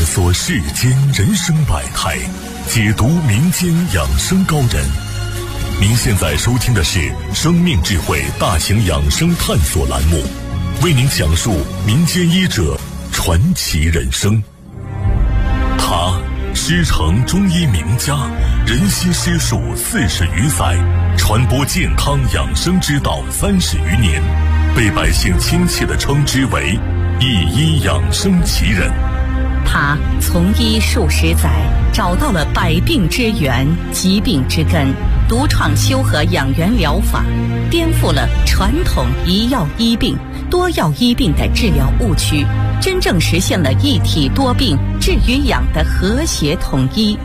索世间人生百态，解读民间养生高人。您现在收听的是生命智慧大型养生探索栏目，为您讲述民间医者传奇人生。他师承中医名家，人心师术40余载，传播健康养生之道30余年，被百姓亲切地称之为一医养生奇人。 他从医数十载，找到了百病之源、疾病之根，独创修和养元疗法，颠覆了传统一药医病、多药医病的治疗误区，真正实现了一体多病、治与养的和谐统一。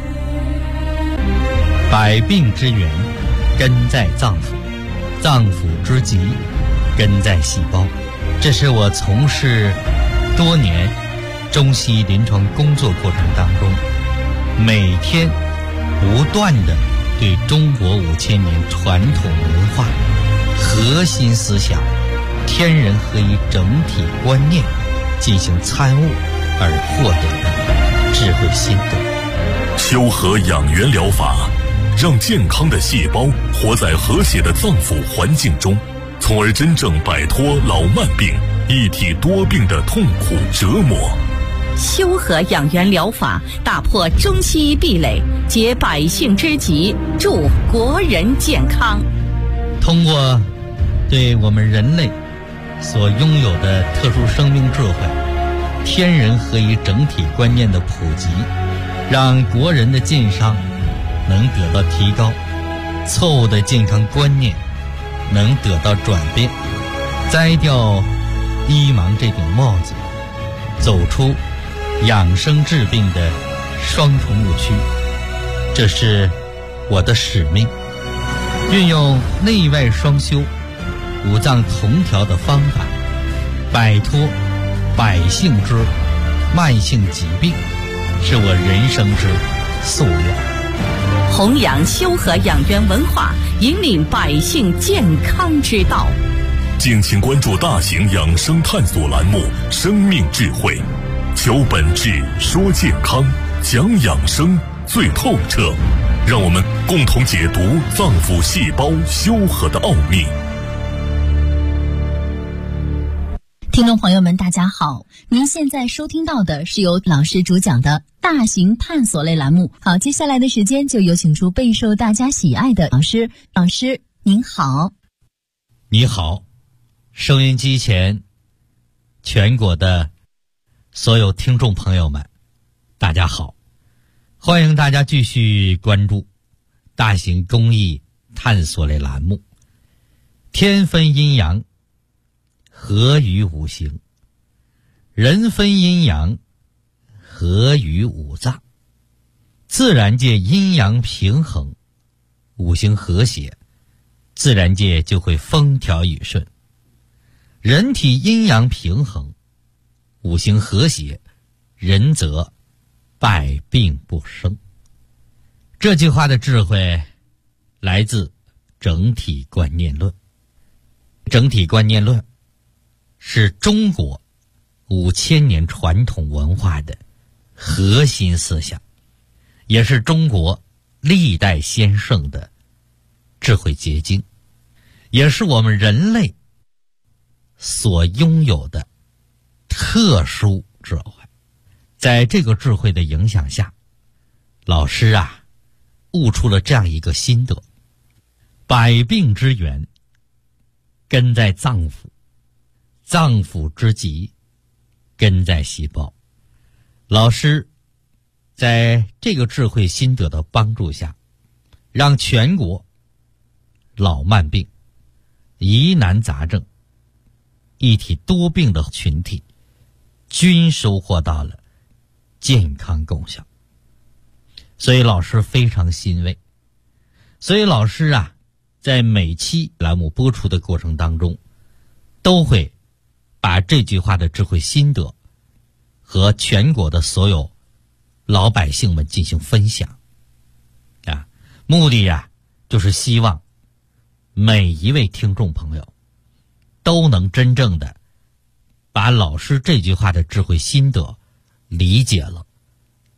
百病之源根在脏腑，脏腑之疾根在细胞。这是我从事多年中西医临床工作过程当中，每天不断的对中国5000年传统文化、核心思想、天人合一整体观念进行参悟而获得的智慧心得。 修和养元疗法让健康的细胞活在和谐的脏腑环境中，从而真正摆脱老慢病、一体多病的痛苦折磨。 修和养元疗法打破中西医壁垒，解百姓之急，助国人健康。 通过对我们人类所拥有的特殊生命智慧、天人合一整体观念的普及，让国人的健康能得到提高，错误的健康观念能得到转变，摘掉医盲这顶帽子，走出养生治病的双重误区。这是我的使命，运用内外双修、五脏同调的方法，摆脱百姓之慢性疾病，是我人生之夙愿。 弘扬修和养元文化，引领百姓健康之道。 敬请关注大型养生探索栏目《生命智慧》，求本质，说健康，讲养生最透彻。让我们共同解读脏腑细胞修和的奥秘。 听众朋友们大家好，您现在收听到的是由老师主讲的大型探索类栏目。好，接下来的时间就有请出备受大家喜爱的老师。老师您好。 你好，收音机前全国的所有听众朋友们大家好，欢迎大家继续关注大型公益探索类栏目，天分阴阳，合于五行，人分阴阳，合于五脏。自然界阴阳平衡，五行和谐，自然界就会风调雨顺。人体阴阳平衡，五行和谐，人则百病不生。这句话的智慧来自整体观念论。整体观念论是中国5000年传统文化的核心思想，也是中国历代先圣的智慧结晶，也是我们人类所拥有的特殊智慧。在这个智慧的影响下，老师悟出了这样一个心得：百病之源根在脏腑，脏腑之疾根在细胞。老师在这个智慧心得的帮助下，让全国老慢病、疑难杂症、一体多病的群体均收获到了健康功效。所以老师非常欣慰。所以老师在每期栏目播出的过程当中，都会把这句话的智慧心得和全国的所有老百姓们进行分享目的就是希望每一位听众朋友都能真正的把老师这句话的智慧心得理解了，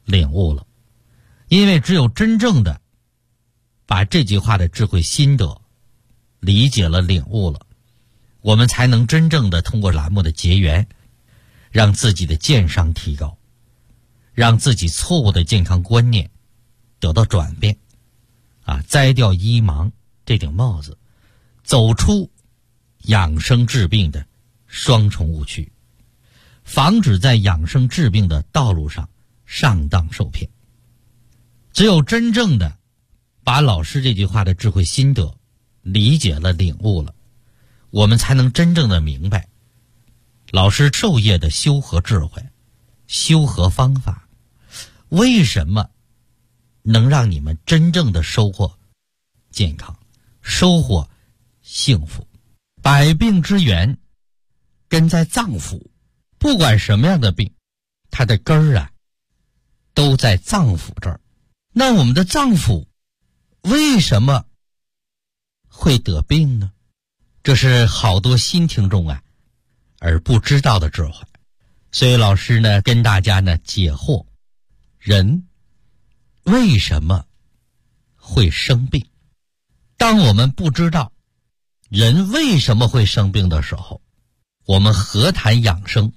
领悟了。因为只有真正的把这句话的智慧心得理解了、领悟了，我们才能真正的通过栏目的结缘，让自己的健商提高，让自己错误的健康观念得到转变，摘掉医盲这顶帽子，走出养生治病的双重误区，防止在养生治病的道路上上当受骗。只有真正的把老师这句话的智慧心得理解了、领悟了，我们才能真正的明白老师授业的修和智慧、修和方法，为什么能让你们真正的收获健康、收获幸福。百病之源根在脏腑，不管什么样的病，它的根儿都在脏腑这儿。那我们的脏腑为什么会得病呢？这是好多新听众而不知道的智慧。所以老师呢跟大家呢解惑，人为什么会生病。当我们不知道人为什么会生病的时候，我们何谈养生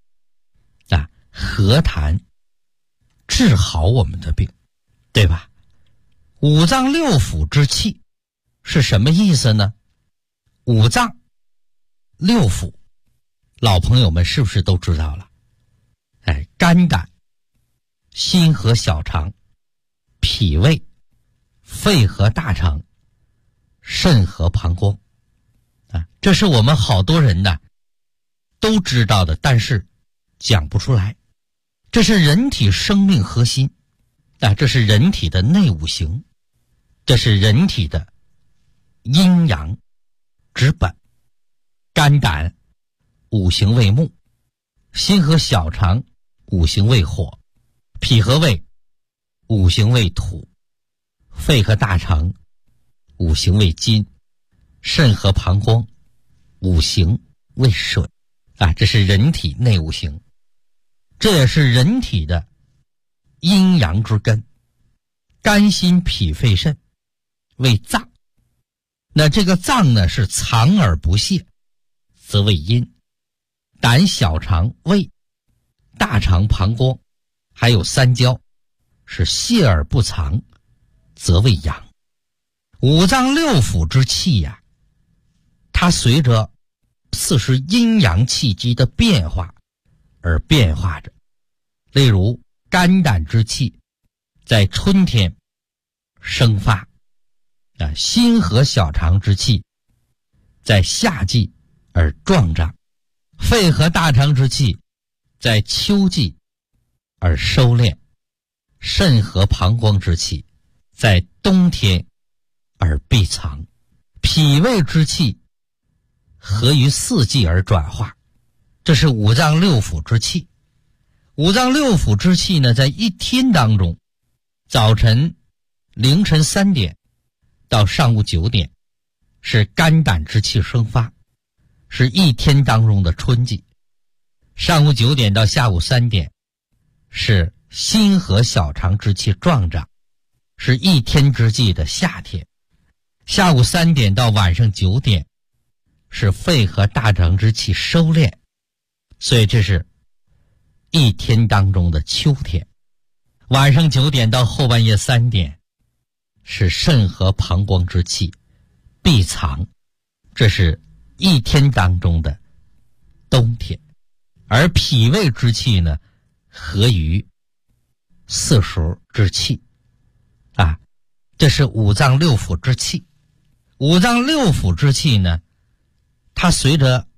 何谈治好我们的病，对吧？五脏六腑之气是什么意思呢？五脏六腑老朋友们是不是都知道了？肝胆、心和小肠、脾胃、肺和大肠、肾和膀胱这是我们好多人都知道的，但是讲不出来。这是人体生命核心这是人体的内五行，这是人体的阴阳之本。肝胆五行为木，心和小肠五行为火，脾和胃五行为土，肺和大肠五行为金，肾和膀胱五行为水这是人体内五行，这也是人体的阴阳之根。肝心脾肺肾为脏，那这个脏呢是藏而不泄，则为阴。胆小肠胃大肠膀胱还有三焦是泄而不藏，则为阳。五脏六腑之气它随着40阴阳气机的变化而变化着。例如肝胆之气在春天生发心和小肠之气在夏季而壮长，肺和大肠之气在秋季而收敛，肾和膀胱之气在冬天而闭藏，脾胃之气合于四季而转化。这是五脏六腑之气。五脏六腑之气呢，在一天当中，早晨凌晨3点到上午9点是肝胆之气生发，是一天当中的春季。上午9点到下午3点是心和小肠之气壮长，是一天之计的夏天。下午3点到晚上9点是肺和大肠之气收敛，所以这是一天当中的秋天。晚上9点到后半夜3点是肾和膀胱之气闭藏，这是一天当中的冬天。而脾胃之气呢，合于四时之气这是五脏六腑之气。五脏六腑之气呢，它随着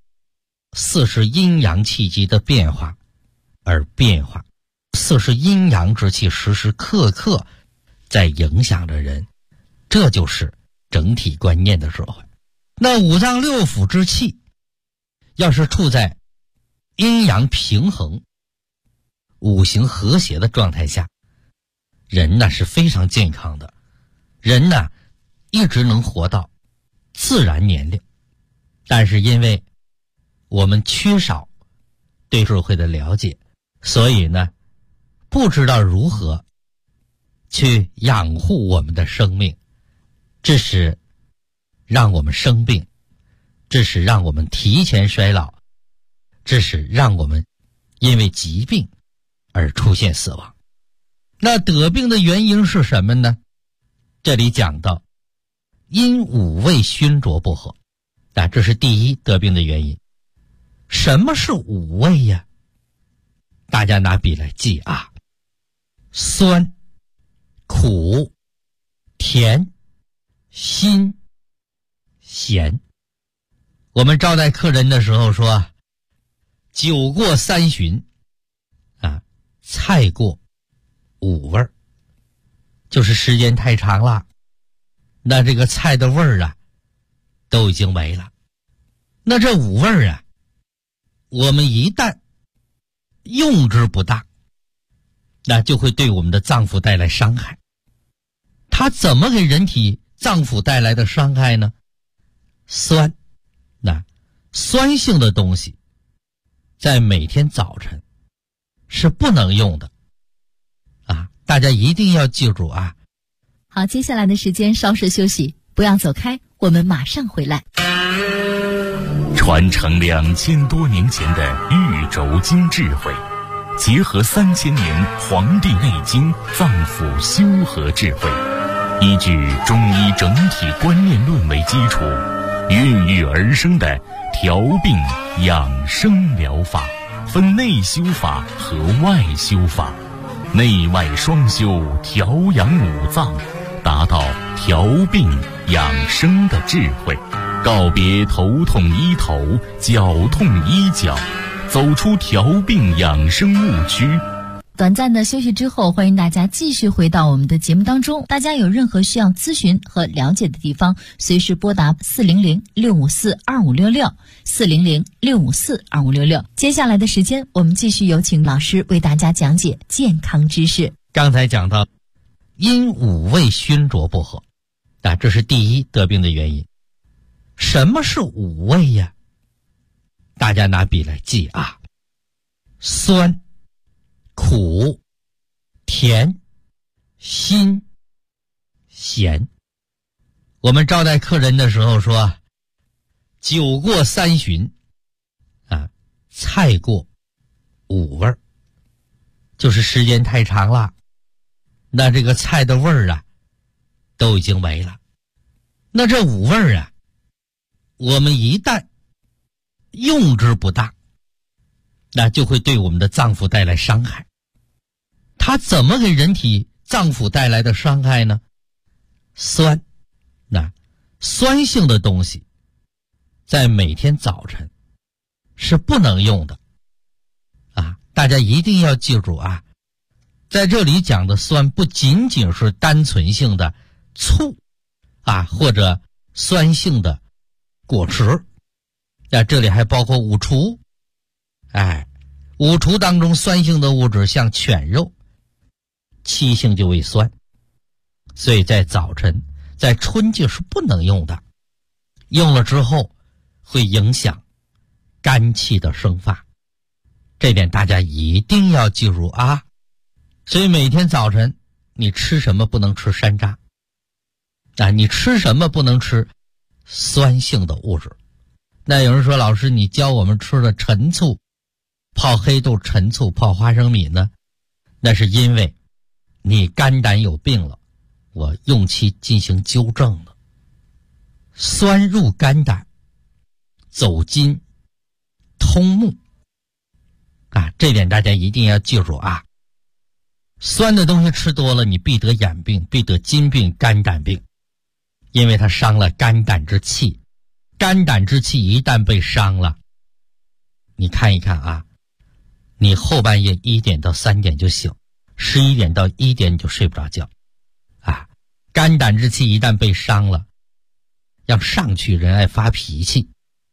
40阴阳气机的变化而变化，40阴阳之气时时刻刻在影响着人，这就是整体观念的智慧。那五脏六腑之气要是处在阴阳平衡、五行和谐的状态下，人呢是非常健康的，人呢一直能活到自然年龄。但是因为我们缺少对智慧的了解，所以呢不知道如何去养护我们的生命，致使让我们生病，致使让我们提前衰老，致使让我们因为疾病而出现死亡。那得病的原因是什么呢？这里讲到因五味熏灼不和，这是第一得病的原因。什么是五味呀？大家拿笔来记啊：酸、苦、甜、辛、咸。我们招待客人的时候说，酒过三巡菜过五味儿，就是时间太长了，那这个菜的味儿都已经没了。那这五味儿我们一旦用之不当，那就会对我们的脏腑带来伤害。它怎么给人体脏腑带来的伤害呢？酸，酸性的东西在每天早晨是不能用的大家一定要记住啊。 好，接下来的时间稍事休息，不要走开，我们马上回来。 传承2000多年前的玉轴经智慧，结合3000年《黄帝内经》脏腑修和智慧，依据中医整体观念论为基础，孕育而生的调病养生疗法，分内修法和外修法，内外双修，调养五脏，达到调病养生的智慧，告别头痛医头，脚痛医脚，走出调病养生误区。 短暂的休息之后，欢迎大家继续回到我们的节目当中。大家有任何需要咨询和了解的地方，随时拨打400-654-2566 400-654-2566。接下来的时间，我们继续有请老师为大家讲解健康知识。 刚才讲到因五味熏灼不和，这是第一得病的原因。什么是五味呀？大家拿笔来记啊：酸、苦、甜、辛、咸。我们招待客人的时候说，酒过三巡菜过五味儿，就是时间太长了，那这个菜的味儿都已经没了。那这五味儿我们一旦用之不当，那就会对我们的脏腑带来伤害。它怎么给人体脏腑带来的伤害呢？酸，酸性的东西在每天早晨是不能用的大家一定要记住啊。在这里讲的酸不仅仅是单纯性的醋或者酸性的果汁，这里还包括五厨。五厨当中酸性的物质像犬肉，七性就为酸，所以在早晨在春季是不能用的，用了之后会影响肝气的生发，这点大家一定要记住啊。所以每天早晨你吃什么不能吃山楂你吃什么不能吃酸性的物质。那有人说，老师你教我们吃的陈醋，泡黑豆陈醋，泡花生米呢？那是因为你肝胆有病了，我用其进行纠正的。酸入肝胆，走筋通目这点大家一定要记住啊。酸的东西吃多了，你必得眼病，必得筋病、肝胆病，因为它伤了肝胆之气。肝胆之气一旦被伤了，你看一看啊，你后半夜1点到3点就醒，11点到1点你就睡不着觉肝胆之气一旦被伤了，要上去人爱发脾气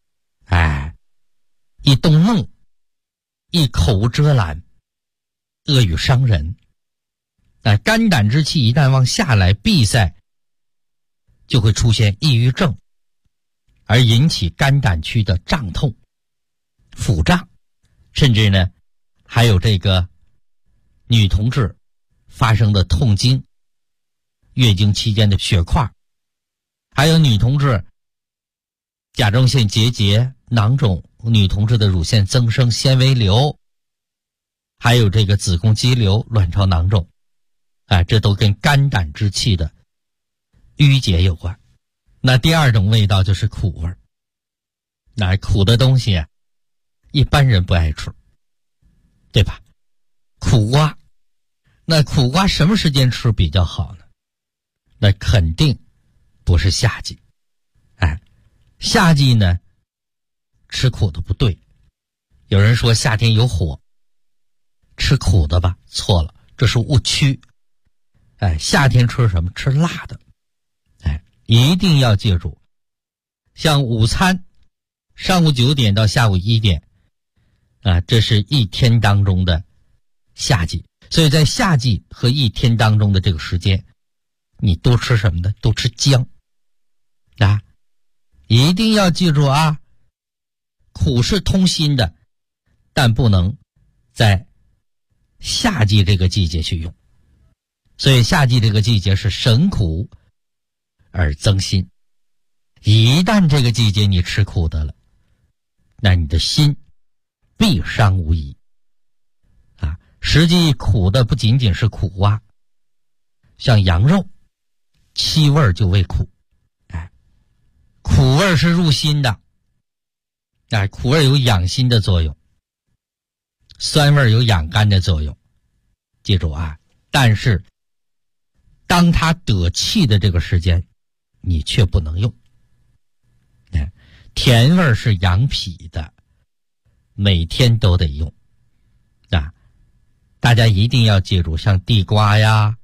一动怒，一口无遮拦，恶语伤人肝胆之气一旦往下来闭塞，就会出现抑郁症，而引起肝胆区的胀痛、腹胀，甚至呢还有这个女同志发生的痛经、月经期间的血块，还有女同志甲状腺结节、囊肿，女同志的乳腺增生、纤维瘤，还有这个子宫肌瘤、卵巢囊肿，这都跟肝胆之气的淤结有关。那第二种味道就是苦味儿。那苦的东西一般人不爱吃，对吧？苦瓜，那苦瓜什么时间吃比较好呢？那肯定不是夏季。夏季呢吃苦的不对。有人说夏天有火，吃苦的吧，错了，这是误区。夏天吃什么？吃辣的。一定要记住，像午餐上午9点到下午1点这是一天当中的夏季，所以在夏季和一天当中的这个时间，你多吃什么呢？多吃姜一定要记住苦是通心的，但不能在夏季这个季节去用。所以夏季这个季节是省苦而增心。一旦这个季节你吃苦的了，那你的心必伤无疑实际苦的不仅仅是苦瓜，像羊肉七味就为苦。苦味是入心的，苦味有养心的作用，酸味有养肝的作用。记住但是当它得气的这个时间，你却不能用。甜味是养脾的，每天都得用大家一定要记住，像地瓜呀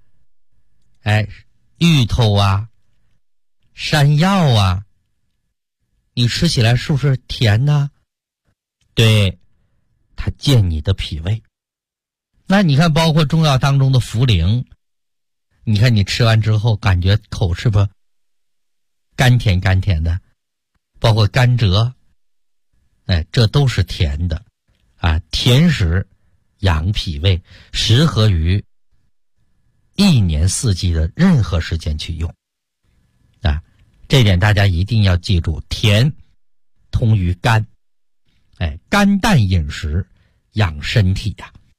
芋头山药你吃起来是不是甜呢？对，它健你的脾胃。那你看包括中药当中的茯苓，你看你吃完之后感觉口是不是甘甜甘甜的，包括甘蔗这都是甜的甜食养脾胃，适合于一年四季的任何时间去用这点大家一定要记住，甜通于肝肝淡饮食养身体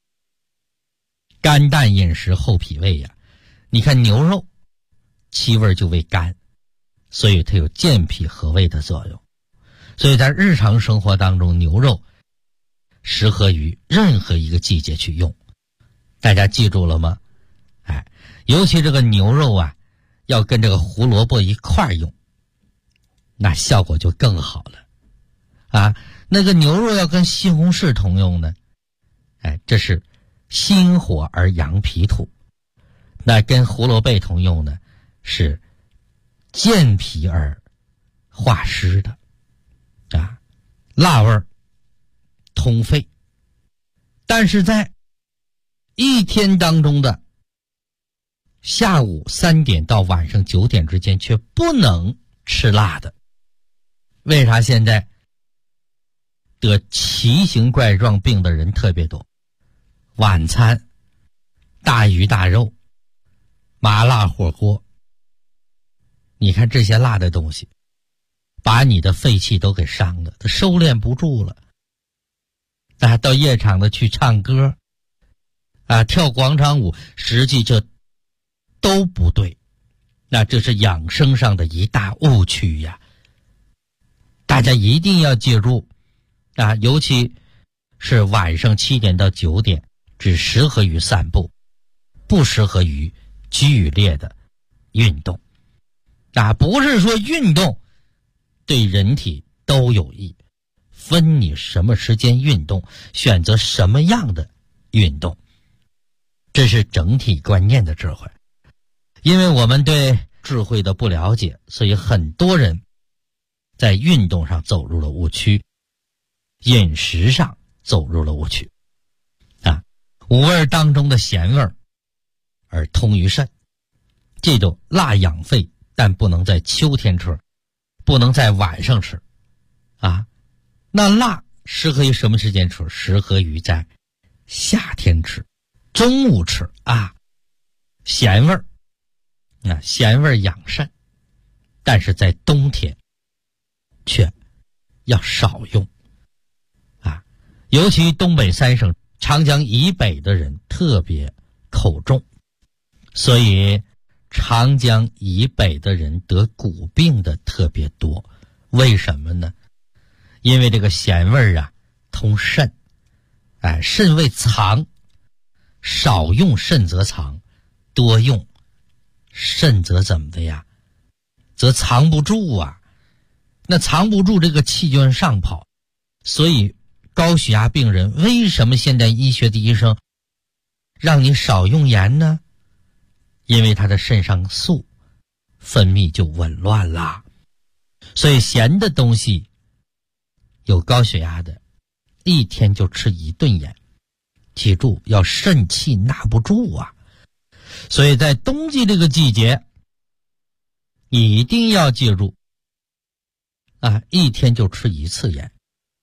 肝淡饮食厚脾胃你看牛肉七味就为肝，所以它有健脾和胃的作用。所以在日常生活当中，牛肉适合于任何一个季节去用。大家记住了吗？尤其这个牛肉要跟这个胡萝卜一块用，那效果就更好了那个牛肉要跟西红柿同用呢这是心火而养脾土。那跟胡萝卜同用呢，是健脾而化湿的辣味儿通肺。但是在一天当中的下午3点到晚上9点之间却不能吃辣的。为啥现在得奇形怪状病的人特别多？晚餐大鱼大肉、麻辣火锅，你看这些辣的东西把你的肺气都给伤了，它收敛不住了到夜场的去唱歌跳广场舞，实际这都不对。那这是养生上的一大误区大家一定要记住尤其是晚上7点到9点只适合于散步，不适合于剧烈的运动不是说运动对人体都有益，分你什么时间运动，选择什么样的运动，这是整体观念的智慧。因为我们对智慧的不了解，所以很多人在运动上走入了误区，饮食上走入了误区五味当中的咸味而通于肾。记住，辣养肺，但不能在秋天吃，不能在晚上吃那辣适合于什么时间吃？适合于在夏天吃中午吃啊，咸味儿，咸味儿养肾，但是在冬天却要少用啊，尤其东北三省长江以北的人特别口重，所以长江以北的人得骨病的特别多。为什么呢？因为这个咸味儿啊通肾，肾为藏，少用肾则藏，多用肾则怎么的呀？则藏不住啊。那藏不住，这个气就往上跑。所以高血压病人为什么现代医学的医生让你少用盐呢？因为他的肾上素分泌就紊乱啦。所以咸的东西，有高血压的一天就吃1顿盐，记住要肾气纳不住啊。所以在冬季这个季节一定要记住一天就吃1次盐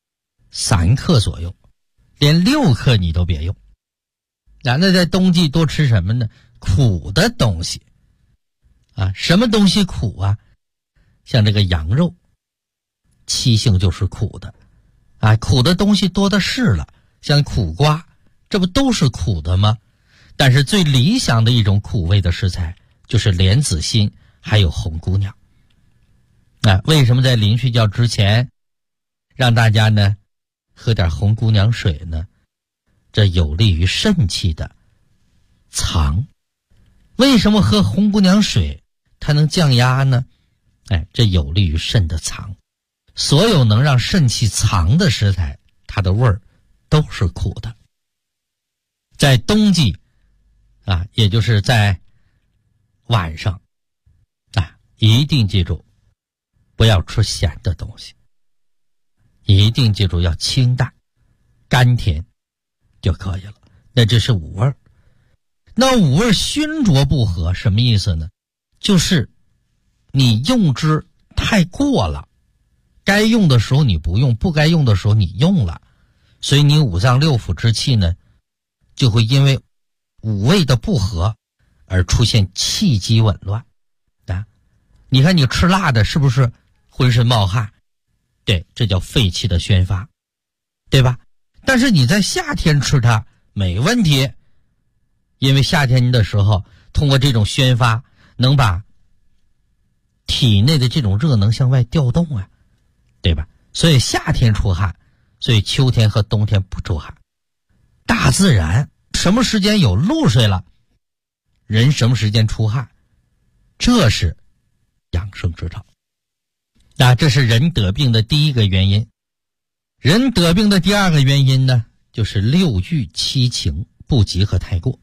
，3克左右，连6克你都别用。那在冬季多吃什么呢？苦的东西什么东西苦啊？像这个羊肉，气性就是苦的苦的东西多的是了，像苦瓜，这不都是苦的吗？但是最理想的一种苦味的食材就是莲子心还有红姑娘。为什么在临睡觉之前让大家呢喝点红姑娘水呢？这有利于肾气的藏。为什么喝红姑娘水它能降压呢？这有利于肾的藏。所有能让肾气藏的食材，它的味儿都是苦的。在冬季也就是在晚上一定记住不要吃咸的东西，一定记住要清淡甘甜就可以了。那这是五味。那五味熏浊不和什么意思呢？就是你用之太过了，该用的时候你不用，不该用的时候你用了，所以你五脏六腑之气呢就会因为五味的不和而出现气机紊乱你看你吃辣的是不是浑身冒汗？对，这叫肺气的宣发，对吧？但是你在夏天吃它没问题，因为夏天的时候通过这种宣发能把体内的这种热能向外调动对吧？所以夏天出汗，所以秋天和冬天不出汗。大自然什么时间有露水了，人什么时间出汗，这是养生之道。这是人得病的第一个原因。人得病的第二个原因呢，就是六欲七情不及和太过。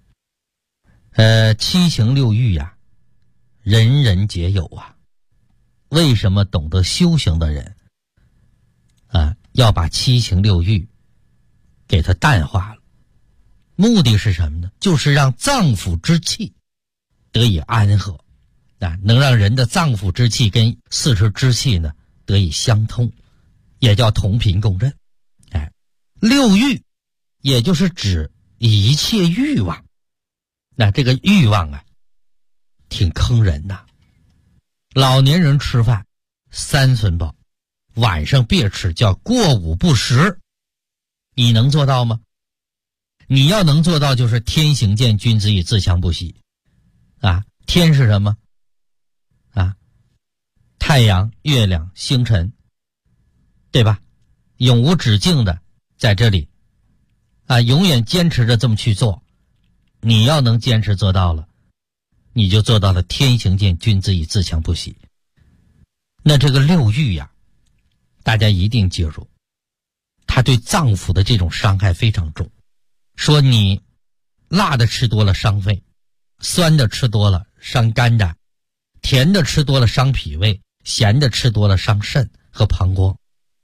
七情六欲人人皆有为什么懂得修行的人要把七情六欲给它淡化了？目的是什么呢？就是让脏腑之气得以安和能让人的脏腑之气跟四肢之气呢得以相通，也叫同频共振。六欲也就是指一切欲望。这个欲望挺坑人的。老年人吃饭3寸饱，晚上别吃，叫过午不食。你能做到吗？你要能做到，就是天行健，君子以自强不息天是什么太阳、月亮、星辰，对吧？永无止境的在这里永远坚持着这么去做。你要能坚持做到了，你就做到了天行健，君子以自强不息。那这个六欲大家一定记住，它对脏腑的这种伤害非常重。说你辣的吃多了伤肺，酸的吃多了伤肝胆，甜的吃多了伤脾胃，咸的吃多了伤肾和膀胱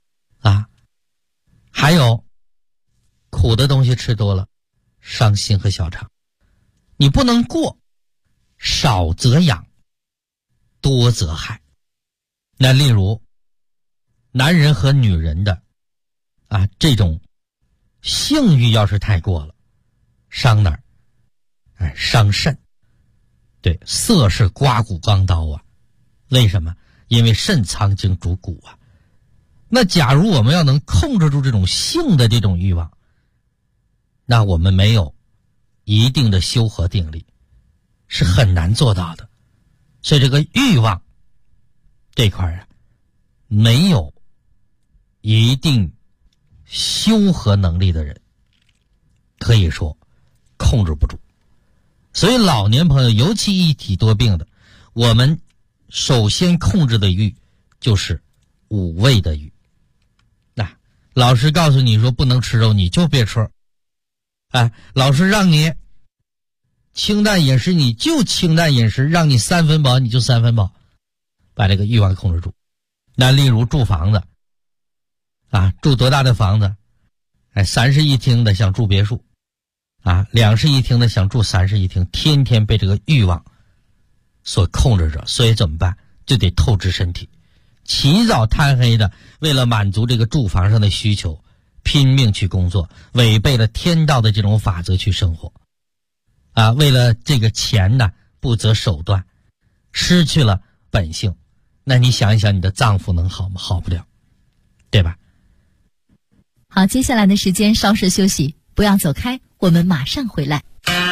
还有苦的东西吃多了伤心和小肠。你不能过，少则养，多则害。那例如男人和女人的这种性欲要是太过了， 伤哪儿？伤肾。对，色是刮骨钢刀啊。为什么？因为肾藏精主骨啊。那假如我们要能控制住这种性的这种欲望，那我们没有一定的修和定力，是很难做到的。所以这个欲望这块啊，没有一定修和能力的人，可以说控制不住。所以老年朋友，尤其一体多病的，我们首先控制的欲就是五味的欲。老师告诉你说不能吃肉，你就别吃。老师让你清淡饮食，你就清淡饮食，让你3分饱你就3分饱，把这个欲望控制住。那例如住房子住多大的房子？3室1厅的想住别墅，2室1厅的想住3室1厅，天天被这个欲望所控制着。所以怎么办？就得透支身体，起早贪黑的，为了满足这个住房上的需求，拼命去工作，违背了天道的这种法则去生活为了这个钱呢，不择手段，失去了本性。那你想一想，你的脏腑能好吗？好不了，对吧？ 好，接下来的时间稍事休息，不要走开，我们马上回来。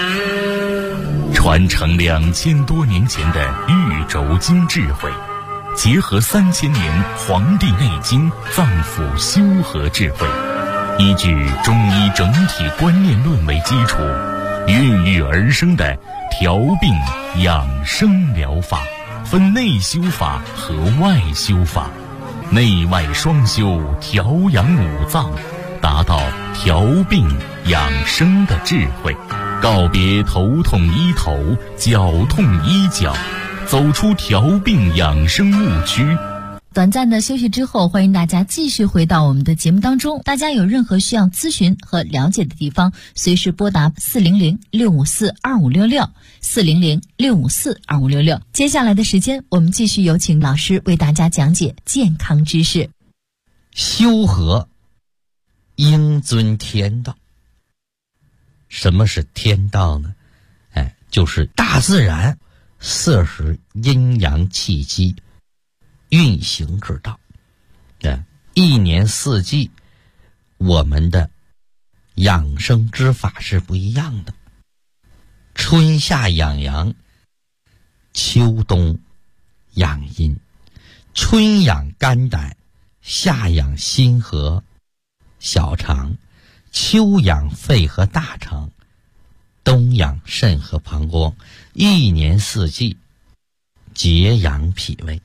传承2000多年前的玉轴经智慧，结合3000年《黄帝内经》脏腑修和智慧，依据中医整体观念论为基础，孕育而生的调病养生疗法，分内修法和外修法，内外双修，调养五脏，达到调病养生的智慧，告别头痛医头，脚痛医脚，走出调病养生误区。 短暂的休息之后，欢迎大家继续回到我们的节目当中。大家有任何需要咨询和了解的地方，随时拨打400-654-2566 400-654-2566。接下来的时间，我们继续有请老师为大家讲解健康知识。 修和应遵天道。什么是天道呢？就是大自然摄食阴阳气机运行之道。一年四季我们的养生之法是不一样的。春夏养阳，秋冬养阴。春养肝胆，夏养心和小肠，秋养肺和大肠，冬养肾和膀胱。一年四季节养脾胃。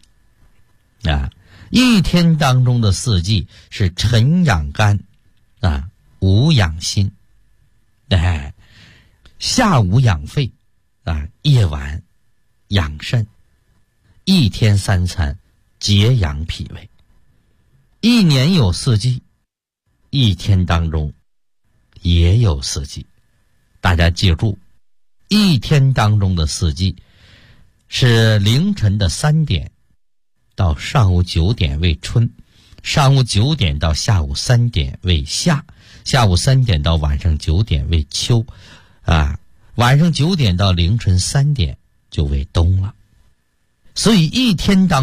一天当中的四季是晨养肝午养心，下午养肺夜晚养肾。一天3餐节养脾胃。一年有四季，一天当中也有四季。大家记住，一天当中的四季是凌晨的3点到上午9点为春，上午9点到下午3点为夏，下午3点到晚上9点为秋，晚上9点到凌晨3点就为冬了。所以一天当